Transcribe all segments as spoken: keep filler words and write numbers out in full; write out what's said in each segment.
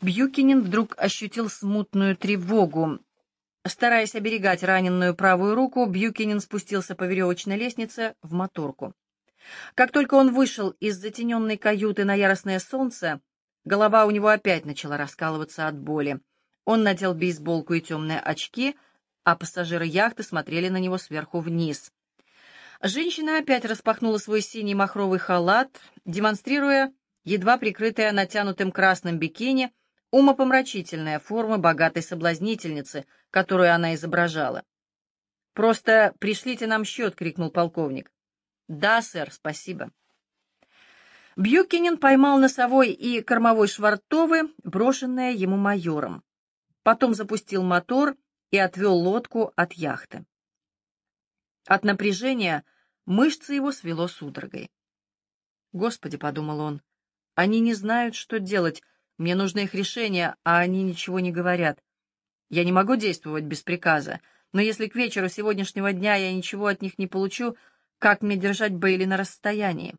Бьюкинен вдруг ощутил смутную тревогу. Стараясь оберегать раненую правую руку, Бьюкинен спустился по веревочной лестнице в моторку. Как только он вышел из затененной каюты на яростное солнце, голова у него опять начала раскалываться от боли. Он надел бейсболку и темные очки, а пассажиры яхты смотрели на него сверху вниз. Женщина опять распахнула свой синий махровый халат, демонстрируя, едва прикрытая натянутым красным бикини, умопомрачительная форма богатой соблазнительницы, которую она изображала. «Просто пришлите нам счет!» — крикнул полковник. «Да, сэр, спасибо». Бьюкинен поймал носовой и кормовой швартовы, брошенные ему майором. Потом запустил мотор и отвел лодку от яхты. От напряжения мышцы его свело судорогой. «Господи», — подумал он, — «они не знают, что делать. Мне нужно их решение, а они ничего не говорят. Я не могу действовать без приказа, но если к вечеру сегодняшнего дня я ничего от них не получу, как мне держать Бейли на расстоянии?»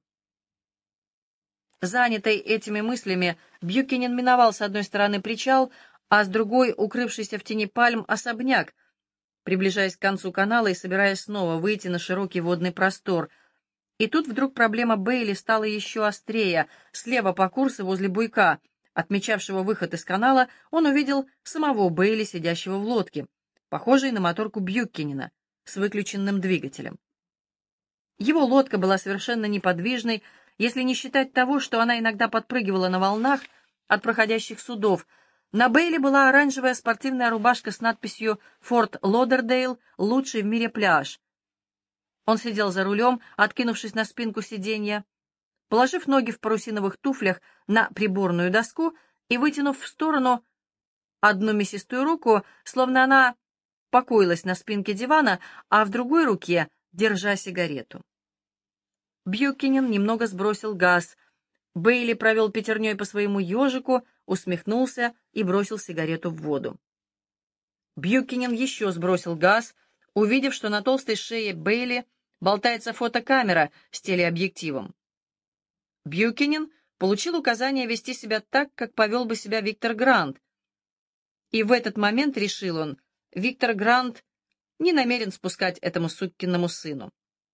Занятый этими мыслями, Бьюкинен миновал с одной стороны причал, а с другой — укрывшийся в тени пальм особняк, приближаясь к концу канала и собираясь снова выйти на широкий водный простор. И тут вдруг проблема Бейли стала еще острее. Слева по курсу, возле буйка, отмечавшего выход из канала, он увидел самого Бейли, сидящего в лодке, похожей на моторку Бьюкинена, с выключенным двигателем. Его лодка была совершенно неподвижной, если не считать того, что она иногда подпрыгивала на волнах от проходящих судов. На Бейли была оранжевая спортивная рубашка с надписью «Форт Лодердейл. Лучший в мире пляж». Он сидел за рулем, откинувшись на спинку сиденья, положив ноги в парусиновых туфлях на приборную доску и вытянув в сторону одну мясистую руку, словно она покоилась на спинке дивана, а в другой руке держа сигарету. Бьюкинен немного сбросил газ. Бейли провел пятерней по своему ежику, усмехнулся и бросил сигарету в воду. Бьюкинен еще сбросил газ, увидев, что на толстой шее Бейли болтается фотокамера с телеобъективом. Бьюкинен получил указание вести себя так, как повел бы себя Виктор Грант. И в этот момент, решил он, Виктор Грант не намерен спускать этому суккиному сыну.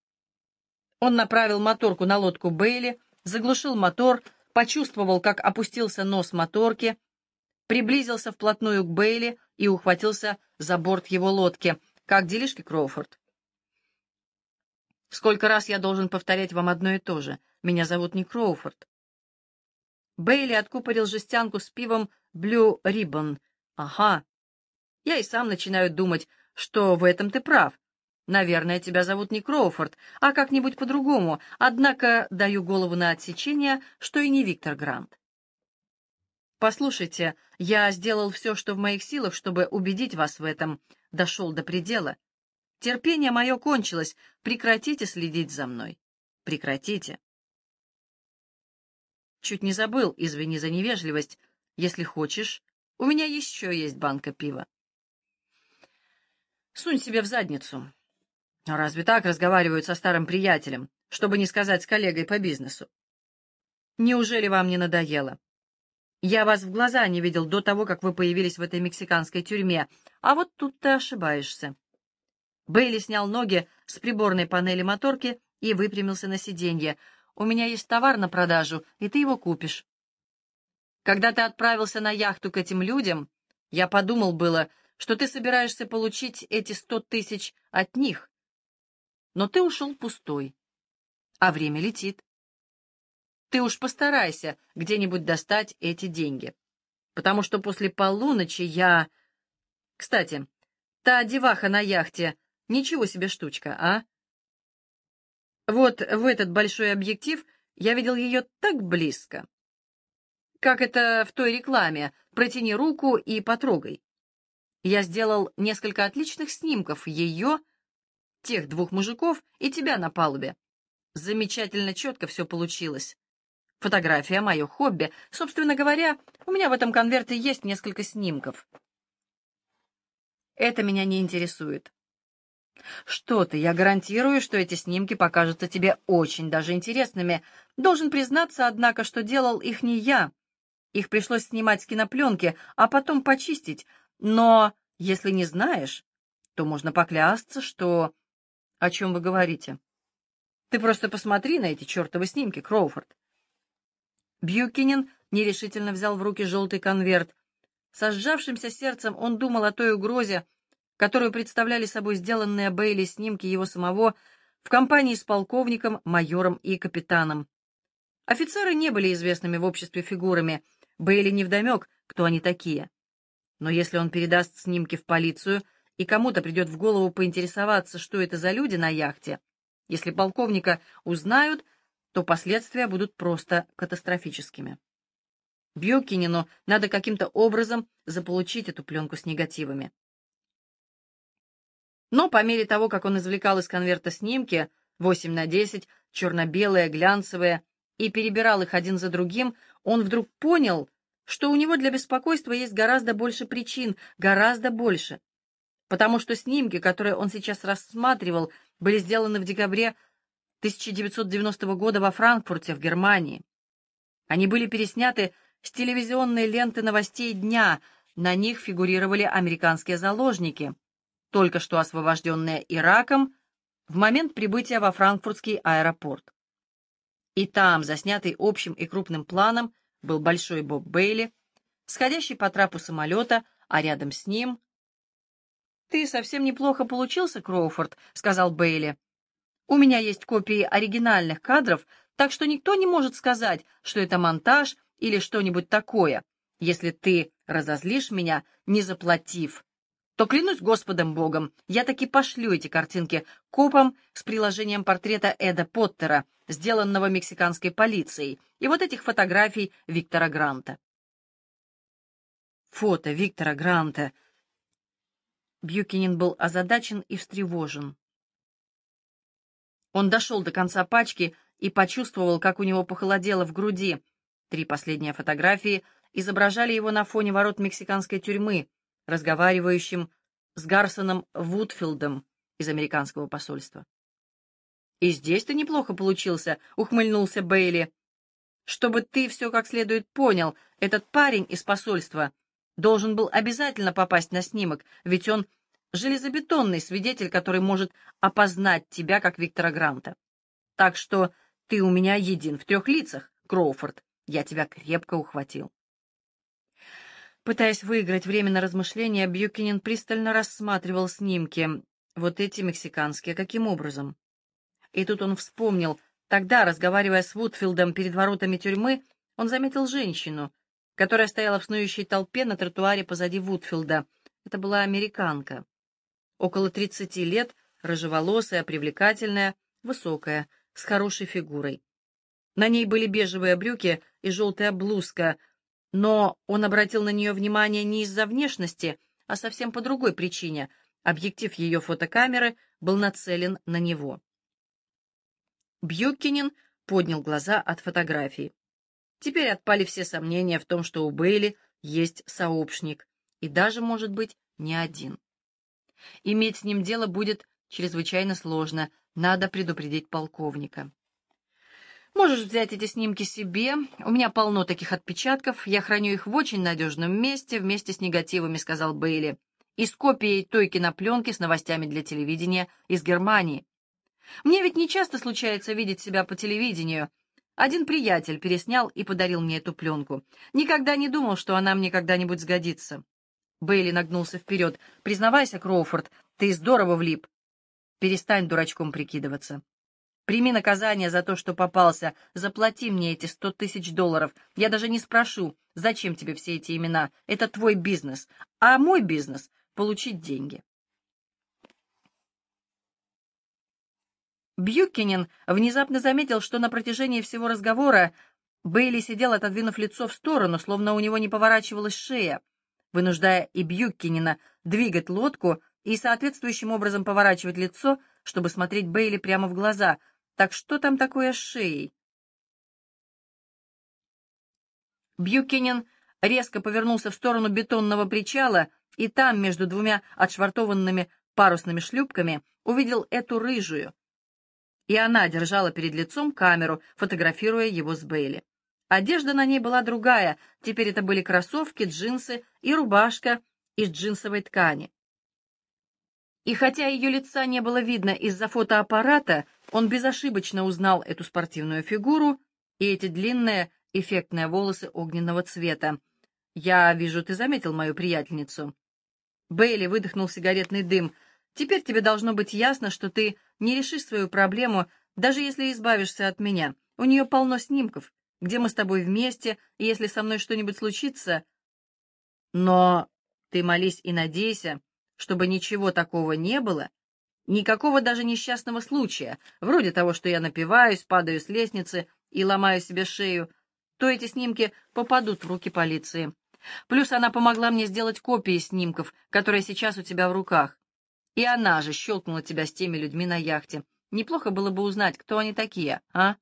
Он направил моторку на лодку Бейли, заглушил мотор, почувствовал, как опустился нос моторки, приблизился вплотную к Бейли и ухватился за борт его лодки. «Как делишки, Кроуфорд?» «Сколько раз я должен повторять вам одно и то же? Меня зовут не Кроуфорд». Бейли откупорил жестянку с пивом Blue Ribbon. «Ага. Я и сам начинаю думать, что в этом ты прав. Наверное, тебя зовут не Кроуфорд, а как-нибудь по-другому, однако даю голову на отсечение, что и не Виктор Грант. Послушайте, я сделал все, что в моих силах, чтобы убедить вас в этом, дошел до предела. Терпение мое кончилось, прекратите следить за мной. Прекратите». «Чуть не забыл, извини за невежливость. Если хочешь, у меня еще есть банка пива. Сунь себе в задницу». «Разве так разговаривают со старым приятелем, чтобы не сказать с коллегой по бизнесу? Неужели вам не надоело? Я вас в глаза не видел до того, как вы появились в этой мексиканской тюрьме, а вот тут ты ошибаешься». Бейли снял ноги с приборной панели моторки и выпрямился на сиденье. «У меня есть товар на продажу, и ты его купишь. Когда ты отправился на яхту к этим людям, я подумал было, что ты собираешься получить эти сто тысяч от них. Но ты ушел пустой, а время летит. Ты уж постарайся где-нибудь достать эти деньги, потому что после полуночи я... Кстати, та деваха на яхте, ничего себе штучка, а? Вот в этот большой объектив я видел ее так близко. Как это в той рекламе «Протяни руку и потрогай». Я сделал несколько отличных снимков ее, тех двух мужиков и тебя на палубе. Замечательно четко все получилось. Фотография — мое хобби. Собственно говоря, у меня в этом конверте есть несколько снимков. Это меня не интересует. Что ты, я гарантирую, что эти снимки покажутся тебе очень даже интересными. Должен признаться, однако, что делал их не я. Их пришлось снимать с кинопленки, а потом почистить. Но если не знаешь, то можно поклясться, что... О чем вы говорите? Ты просто посмотри на эти чертовы снимки, Кроуфорд. Бьюкинен нерешительно взял в руки желтый конверт. Со сжавшимся сердцем он думал о той угрозе, которую представляли собой сделанные Бейли снимки его самого в компании с полковником, майором и капитаном. Офицеры не были известными в обществе фигурами, Бейли невдомек, кто они такие. Но если он передаст снимки в полицию, и кому-то придет в голову поинтересоваться, что это за люди на яхте, если полковника узнают, то последствия будут просто катастрофическими. Бьюкинену надо каким-то образом заполучить эту пленку с негативами. Но по мере того, как он извлекал из конверта снимки, восемь на десять, черно-белые, глянцевые, и перебирал их один за другим, он вдруг понял, что у него для беспокойства есть гораздо больше причин, гораздо больше. Потому что снимки, которые он сейчас рассматривал, были сделаны в декабре тысяча девятьсот девяностого года во Франкфурте, в Германии. Они были пересняты с телевизионной ленты новостей дня, на них фигурировали американские заложники, только что освобожденные Ираком в момент прибытия во франкфуртский аэропорт. И там, заснятый общим и крупным планом, был большой Боб Бейли, сходящий по трапу самолета, а рядом с ним... «Ты совсем неплохо получился, Кроуфорд», — сказал Бейли. «У меня есть копии оригинальных кадров, так что никто не может сказать, что это монтаж или что-нибудь такое. Если ты разозлишь меня, не заплатив, то, клянусь Господом Богом, я таки пошлю эти картинки копам с приложением портрета Эда Поттера, сделанного мексиканской полицией, и вот этих фотографий Виктора Гранта». Фото Виктора Гранта. Бьюкинен был озадачен и встревожен. Он дошел до конца пачки и почувствовал, как у него похолодело в груди. Три последние фотографии изображали его на фоне ворот мексиканской тюрьмы, разговаривающим с Гарсоном Вудфилдом из американского посольства. «И здесь ты неплохо получился», — ухмыльнулся Бейли. «Чтобы ты все как следует понял, этот парень из посольства должен был обязательно попасть на снимок, ведь он железобетонный свидетель, который может опознать тебя как Виктора Гранта. Так что ты у меня един в трех лицах, Кроуфорд. Я тебя крепко ухватил». Пытаясь выиграть время на размышления, Бьюкинен пристально рассматривал снимки. Вот эти мексиканские, каким образом? И тут он вспомнил, тогда, разговаривая с Вудфилдом перед воротами тюрьмы, он заметил женщину, которая стояла в снующей толпе на тротуаре позади Вудфилда. Это была американка. Около тридцати лет, рыжеволосая, привлекательная, высокая, с хорошей фигурой. На ней были бежевые брюки и желтая блузка, но он обратил на нее внимание не из-за внешности, а совсем по другой причине. Объектив ее фотокамеры был нацелен на него. Бьюкинен поднял глаза от фотографии. Теперь отпали все сомнения в том, что у Бейли есть сообщник, и даже, может быть, не один. Иметь с ним дело будет чрезвычайно сложно, надо предупредить полковника. «Можешь взять эти снимки себе, у меня полно таких отпечатков, я храню их в очень надежном месте, вместе с негативами», — сказал Бейли, «и с копией той кинопленки с новостями для телевидения из Германии. Мне ведь не часто случается видеть себя по телевидению. Один приятель переснял и подарил мне эту пленку. Никогда не думал, что она мне когда-нибудь сгодится». Бейли нагнулся вперед. «Признавайся, Кроуфорд, ты здорово влип. Перестань дурачком прикидываться. Прими наказание за то, что попался. Заплати мне эти сто тысяч долларов. Я даже не спрошу, зачем тебе все эти имена. Это твой бизнес. А мой бизнес — получить деньги». Бьюкинен внезапно заметил, что на протяжении всего разговора Бейли сидел, отодвинув лицо в сторону, словно у него не поворачивалась шея, вынуждая и Бьюкинена двигать лодку и соответствующим образом поворачивать лицо, чтобы смотреть Бейли прямо в глаза. Так что там такое с шеей? Бьюкинен резко повернулся в сторону бетонного причала, и там, между двумя отшвартованными парусными шлюпками, увидел эту рыжую. И она держала перед лицом камеру, фотографируя его с Бейли. Одежда на ней была другая, теперь это были кроссовки, джинсы и рубашка из джинсовой ткани. И хотя ее лица не было видно из-за фотоаппарата, он безошибочно узнал эту спортивную фигуру и эти длинные, эффектные волосы огненного цвета. «Я вижу, ты заметил мою приятельницу». Бейли выдохнул сигаретный дым. «Теперь тебе должно быть ясно, что ты не решишь свою проблему, даже если избавишься от меня. У нее полно снимков, где мы с тобой вместе, и если со мной что-нибудь случится...» «Но ты молись и надейся, чтобы ничего такого не было, никакого даже несчастного случая, вроде того, что я напиваюсь, падаю с лестницы и ломаю себе шею, то эти снимки попадут в руки полиции. Плюс она помогла мне сделать копии снимков, которые сейчас у тебя в руках. И она же щелкнула тебя с теми людьми на яхте. Неплохо было бы узнать, кто они такие, а?»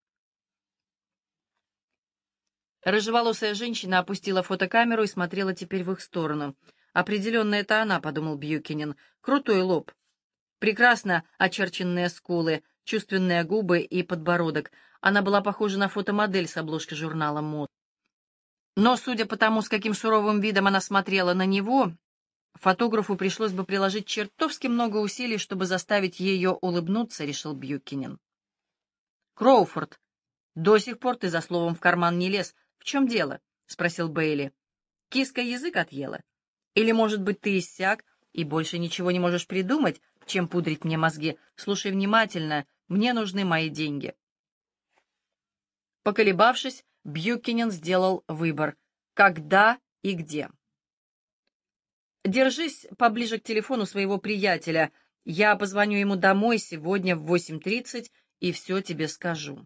Рыжеволосая женщина опустила фотокамеру и смотрела теперь в их сторону. «Определенно, это она», — подумал Бьюкинен. «Крутой лоб. Прекрасно очерченные скулы, чувственные губы и подбородок. Она была похожа на фотомодель с обложки журнала «Мод». Но, судя по тому, с каким суровым видом она смотрела на него, фотографу пришлось бы приложить чертовски много усилий, чтобы заставить ее улыбнуться, решил Бьюкинен. «Кроуфорд, до сих пор ты за словом в карман не лез. В чем дело?» — спросил Бейли. «Киска язык отъела? Или, может быть, ты иссяк и больше ничего не можешь придумать, чем пудрить мне мозги? Слушай внимательно, мне нужны мои деньги». Поколебавшись, Бьюкинен сделал выбор. Когда и где. «Держись поближе к телефону своего приятеля. Я позвоню ему домой сегодня в восемь тридцать и все тебе скажу».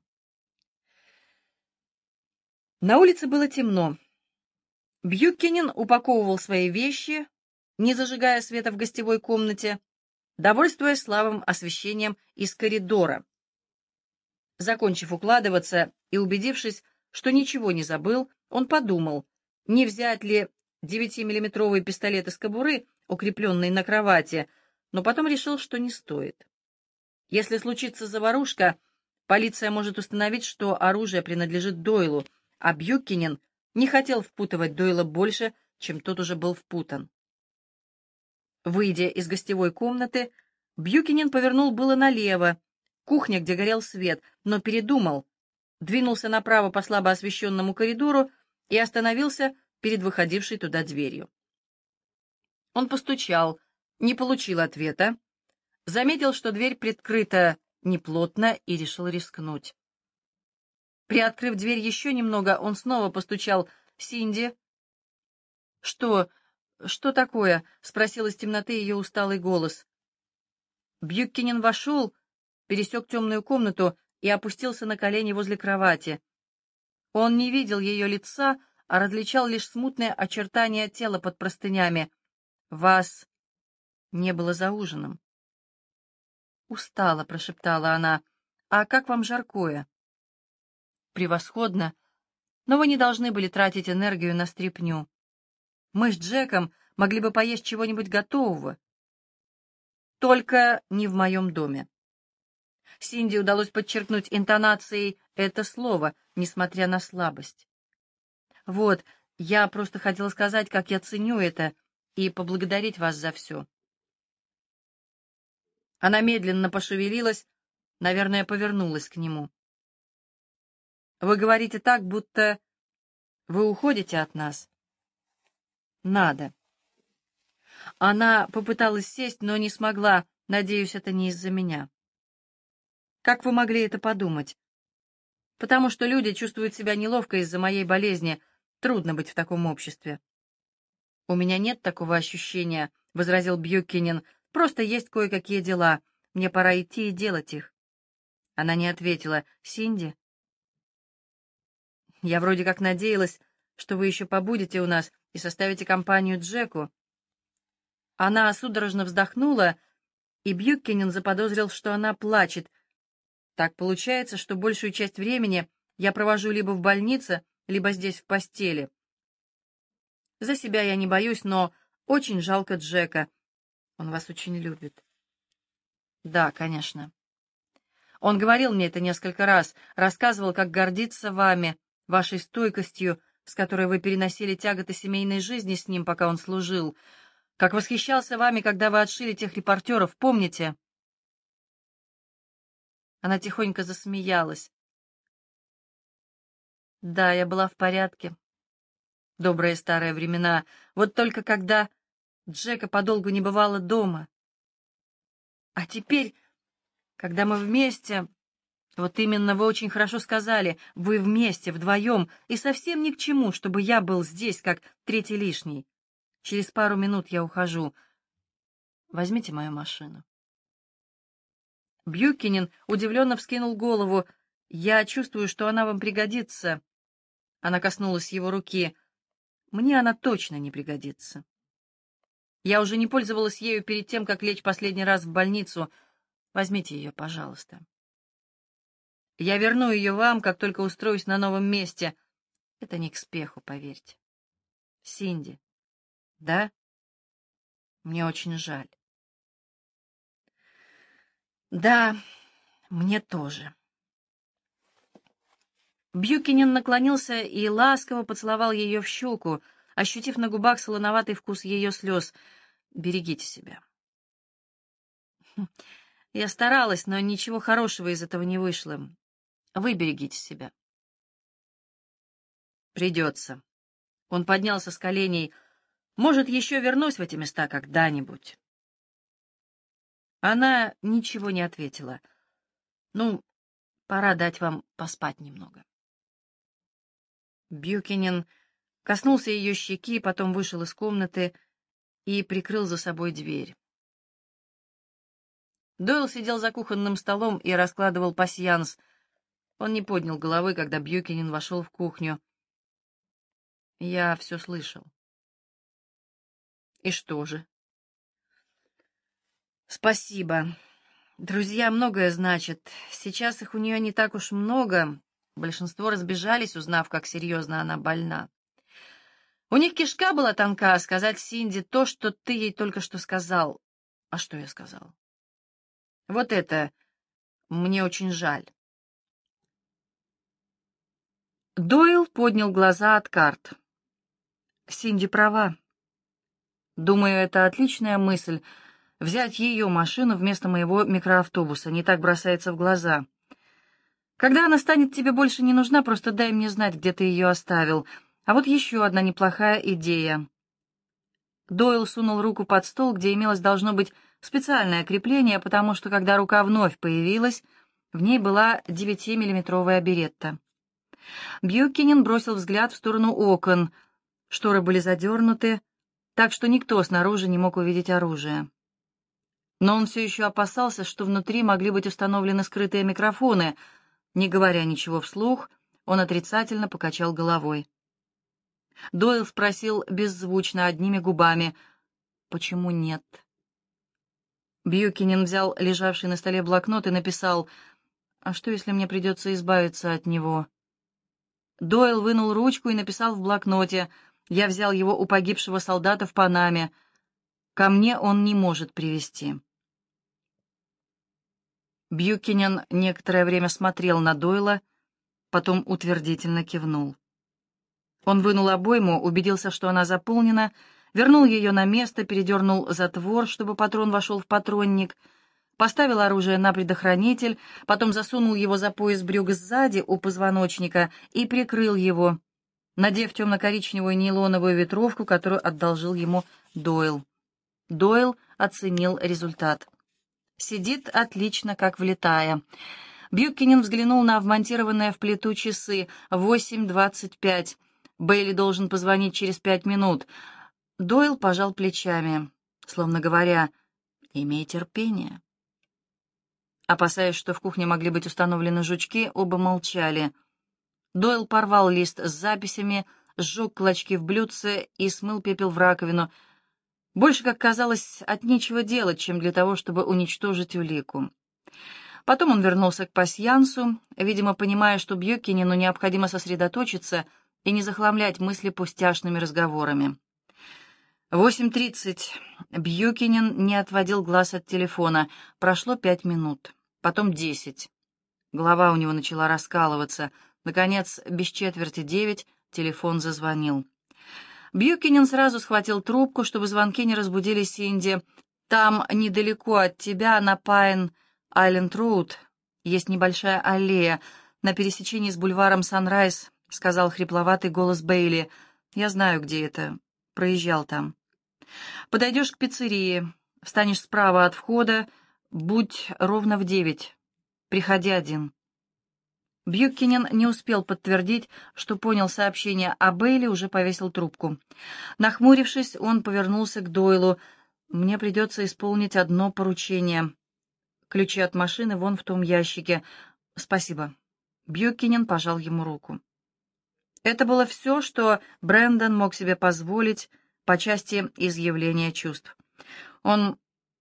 На улице было темно. Бьюкинен упаковывал свои вещи, не зажигая света в гостевой комнате, довольствуясь слабым освещением из коридора. Закончив укладываться и убедившись, что ничего не забыл, он подумал, не взять ли девятимиллиметровый пистолет из кобуры, укрепленный на кровати, но потом решил, что не стоит. Если случится заварушка, полиция может установить, что оружие принадлежит Дойлу, а Бьюкинен не хотел впутывать Дойла больше, чем тот уже был впутан. Выйдя из гостевой комнаты, Бьюкинен повернул было налево, кухня, где горел свет, но передумал, двинулся направо по слабо освещенному коридору и остановился перед выходившей туда дверью. Он постучал, не получил ответа, заметил, что дверь приоткрыта неплотно, и решил рискнуть. Приоткрыв дверь еще немного, он снова постучал. «Синди?» «Что? Что такое?» — спросил из темноты ее усталый голос. Бьюкинен вошел, пересек темную комнату и опустился на колени возле кровати. Он не видел ее лица, а различал лишь смутные очертания тела под простынями. «Вас не было за ужином». «Устала», — прошептала она. «А как вам жаркое?» «Превосходно, но вы не должны были тратить энергию на стряпню. Мы с Джеком могли бы поесть чего-нибудь готового. Только не в моем доме». Синди удалось подчеркнуть интонацией это слово, несмотря на слабость. «Вот, я просто хотела сказать, как я ценю это, и поблагодарить вас за все». Она медленно пошевелилась, наверное, повернулась к нему. «Вы говорите так, будто вы уходите от нас». «Надо». Она попыталась сесть, но не смогла. Надеюсь, это не из-за меня. «Как вы могли это подумать?» «Потому что люди чувствуют себя неловко из-за моей болезни. Трудно быть в таком обществе». «У меня нет такого ощущения», — возразил Бьюкинен. «Просто есть кое-какие дела. Мне пора идти и делать их». Она не ответила. «Синди?» «Я вроде как надеялась, что вы еще побудете у нас и составите компанию Джеку». Она судорожно вздохнула, и Бьюкинен заподозрил, что она плачет. «Так получается, что большую часть времени я провожу либо в больнице, либо здесь в постели. За себя я не боюсь, но очень жалко Джека. Он вас очень любит». «Да, конечно. Он говорил мне это несколько раз, рассказывал, как гордится вами. вашей стойкостью, с которой вы переносили тяготы семейной жизни с ним, пока он служил, как восхищался вами, когда вы отшили тех репортеров, помните?» Она тихонько засмеялась. «Да, я была в порядке. Добрые старые времена. Вот только когда Джека подолгу не бывало дома. А теперь, когда мы вместе, вот именно вы очень хорошо сказали, вы вместе, вдвоем, и совсем ни к чему, чтобы я был здесь, как третий лишний. Через пару минут я ухожу. Возьмите мою машину». Бьюкинен удивленно вскинул голову. «Я чувствую, что она вам пригодится». Она коснулась его руки. «Мне она точно не пригодится. Я уже не пользовалась ею перед тем, как лечь последний раз в больницу. Возьмите ее, пожалуйста. Я верну ее вам, как только устроюсь на новом месте. Это не к спеху, поверьте. Синди, да? Мне очень жаль». «Да, мне тоже». Бьюкинен наклонился и ласково поцеловал ее в щеку, ощутив на губах солоноватый вкус ее слез. «Берегите себя». «Я старалась, но ничего хорошего из этого не вышло. Вы берегите себя». «Придется». Он поднялся с коленей. «Может, еще вернусь в эти места когда-нибудь». Она ничего не ответила. «Ну, пора дать вам поспать немного». Бьюкинен коснулся ее щеки, потом вышел из комнаты и прикрыл за собой дверь. Дойл сидел за кухонным столом и раскладывал пасьянс. Он не поднял головы, когда Бьюкинен вошел в кухню. «Я все слышал». «И что же?» «Спасибо. Друзья многое значат. Сейчас их у нее не так уж много. Большинство разбежались, узнав, как серьезно она больна. У них кишка была тонка, сказать Синди то, что ты ей только что сказал». «А что я сказал?» «Вот это мне очень жаль». Дойл поднял глаза от карт. «Синди права. Думаю, это отличная мысль — взять ее машину вместо моего микроавтобуса. Не так бросается в глаза. Когда она станет тебе больше не нужна, просто дай мне знать, где ты ее оставил. А вот еще одна неплохая идея». Дойл сунул руку под стол, где имелось, должно быть, специальное крепление, потому что, когда рука вновь появилась, в ней была девятимиллиметровая беретта. Бьюкинен бросил взгляд в сторону окон. Шторы были задернуты, так что никто снаружи не мог увидеть оружие. Но он все еще опасался, что внутри могли быть установлены скрытые микрофоны. Не говоря ничего вслух, он отрицательно покачал головой. Дойл спросил беззвучно, одними губами: «Почему нет?» Бьюкинен взял лежавший на столе блокнот и написал: «А что, если мне придется избавиться от него?» Дойл вынул ручку и написал в блокноте: «Я взял его у погибшего солдата в Панаме. Ко мне он не может привезти». Бьюкинен некоторое время смотрел на Дойла, потом утвердительно кивнул. Он вынул обойму, убедился, что она заполнена, вернул ее на место, передернул затвор, чтобы патрон вошел в патронник, поставил оружие на предохранитель, потом засунул его за пояс брюк сзади у позвоночника и прикрыл его, надев темно-коричневую нейлоновую ветровку, которую одолжил ему Дойл. Дойл оценил результат. «Сидит отлично, как влитая». Бьюкинен взглянул на вмонтированные в плиту часы. восемь двадцать пять. Бейли должен позвонить через пять минут. Дойл пожал плечами, словно говоря: «Имей терпение». Опасаясь, что в кухне могли быть установлены жучки, оба молчали. Дойл порвал лист с записями, сжег клочки в блюдце и смыл пепел в раковину. Больше, как казалось, от нечего делать, чем для того, чтобы уничтожить улику. Потом он вернулся к пасьянсу, видимо, понимая, что Бьюкинену необходимо сосредоточиться и не захламлять мысли пустяшными разговорами. восемь тридцать. Бьюкинен не отводил глаз от телефона. Прошло пять минут, потом десять. Голова у него начала раскалываться. Наконец, без четверти девять телефон зазвонил. Бьюкинен сразу схватил трубку, чтобы звонки не разбудили Синди. «Там, недалеко от тебя, на Пайн-Айленд-Роуд, есть небольшая аллея на пересечении с бульваром Санрайз», — сказал хрипловатый голос Бейли. «Я знаю, где это. Проезжал там. Подойдешь к пиццерии, встанешь справа от входа, будь ровно в девять. Приходи один». Бьюкинен не успел подтвердить, что понял сообщение, а Бейли уже повесил трубку. Нахмурившись, он повернулся к Дойлу. «Мне придется исполнить одно поручение. Ключи от машины вон в том ящике. Спасибо». Бьюкинен пожал ему руку. Это было все, что Брэндон мог себе позволить по части изъявления чувств. Он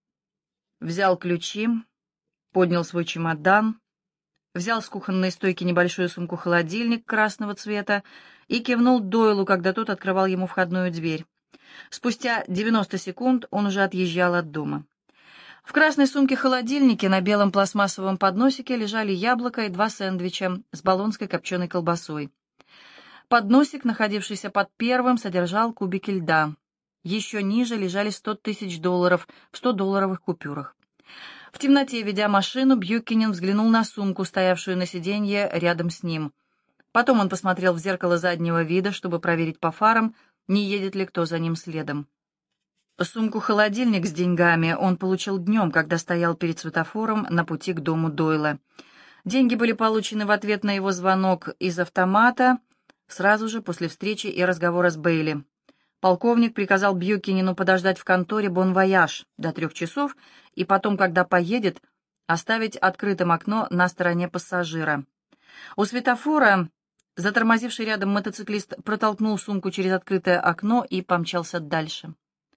взял ключи, поднял свой чемодан, взял с кухонной стойки небольшую сумку-холодильник красного цвета и кивнул Дойлу, когда тот открывал ему входную дверь. Спустя девяносто секунд он уже отъезжал от дома. В красной сумке-холодильнике на белом пластмассовом подносике лежали яблоко и два сэндвича с болонской копченой колбасой. Подносик, находившийся под первым, содержал кубики льда. Еще ниже лежали сто тысяч долларов в сто-долларовых купюрах. В темноте, ведя машину, Бьюкинен взглянул на сумку, стоявшую на сиденье рядом с ним. Потом он посмотрел в зеркало заднего вида, чтобы проверить по фарам, не едет ли кто за ним следом. Сумку-холодильник с деньгами он получил днем, когда стоял перед светофором на пути к дому Дойла. Деньги были получены в ответ на его звонок из автомата сразу же после встречи и разговора с Бейли. Полковник приказал Бьюкинену подождать в конторе «Бон-Вояж» до трех часов и потом, когда поедет, оставить открытым окно на стороне пассажира. У светофора затормозивший рядом мотоциклист протолкнул сумку через открытое окно и помчался дальше.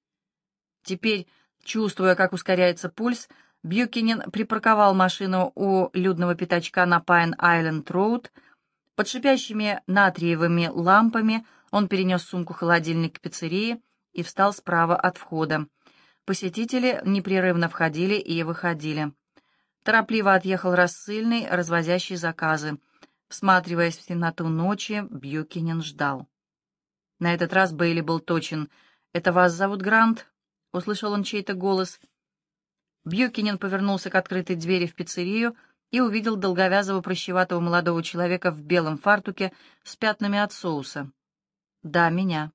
Теперь, чувствуя, как ускоряется пульс, Бьюкинен припарковал машину у людного пятачка на Пайн-Айленд-Роуд. Под шипящими натриевыми лампами он перенес сумку-холодильник к пиццерии и встал справа от входа. Посетители непрерывно входили и выходили. Торопливо отъехал рассыльный, развозящий заказы. Всматриваясь в темноту ночи, Бьюкинен ждал. На этот раз Бейли был точен. «Это вас зовут Грант?» — услышал он чей-то голос. Бьюкинен повернулся к открытой двери в пиццерию и увидел долговязого прыщеватого молодого человека в белом фартуке с пятнами от соуса. «Да, меня».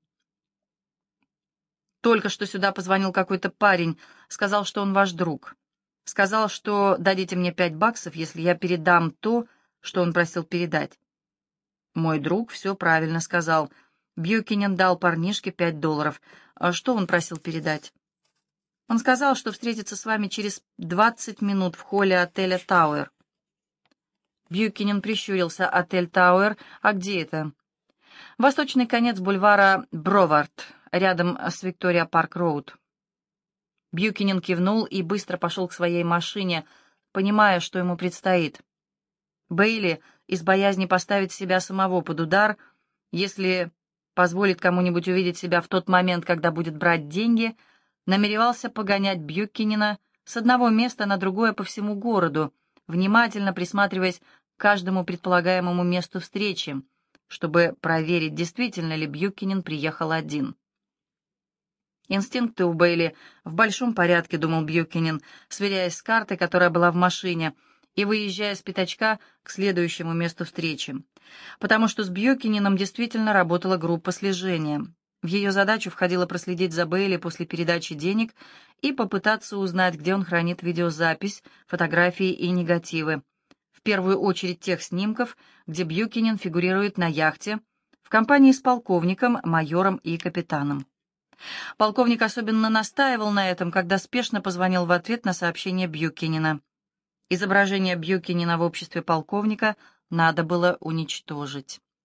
«Только что сюда позвонил какой-то парень, сказал, что он ваш друг. Сказал, что дадите мне пять баксов, если я передам то, что он просил передать». «Мой друг все правильно сказал». Бьюкинен дал парнишке пять долларов. А что он просил передать? «Он сказал, что встретится с вами через двадцать минут в холле отеля «Тауэр». Бьюкинен прищурился. «Отель «Тауэр»? А где это?» «Восточный конец бульвара Бровард, рядом с Виктория-Парк-Роуд». Бьюкинен кивнул и быстро пошел к своей машине, понимая, что ему предстоит. Бейли, из боязни поставить себя самого под удар, если позволит кому-нибудь увидеть себя в тот момент, когда будет брать деньги, намеревался погонять Бьюкинена с одного места на другое по всему городу, внимательно присматриваясь к каждому предполагаемому месту встречи, чтобы проверить, действительно ли Бьюкинен приехал один. Инстинкты у Бейли в большом порядке, думал Бьюкинен, сверяясь с картой, которая была в машине, и выезжая с пятачка к следующему месту встречи, потому что с Бьюкиненом действительно работала группа слежения. В ее задачу входило проследить за Бейли после передачи денег и попытаться узнать, где он хранит видеозапись, фотографии и негативы. В первую очередь тех снимков, где Бьюкинен фигурирует на яхте в компании с полковником, майором и капитаном. Полковник особенно настаивал на этом, когда спешно позвонил в ответ на сообщение Бьюкинена. Изображение Бьюкинена в обществе полковника надо было уничтожить.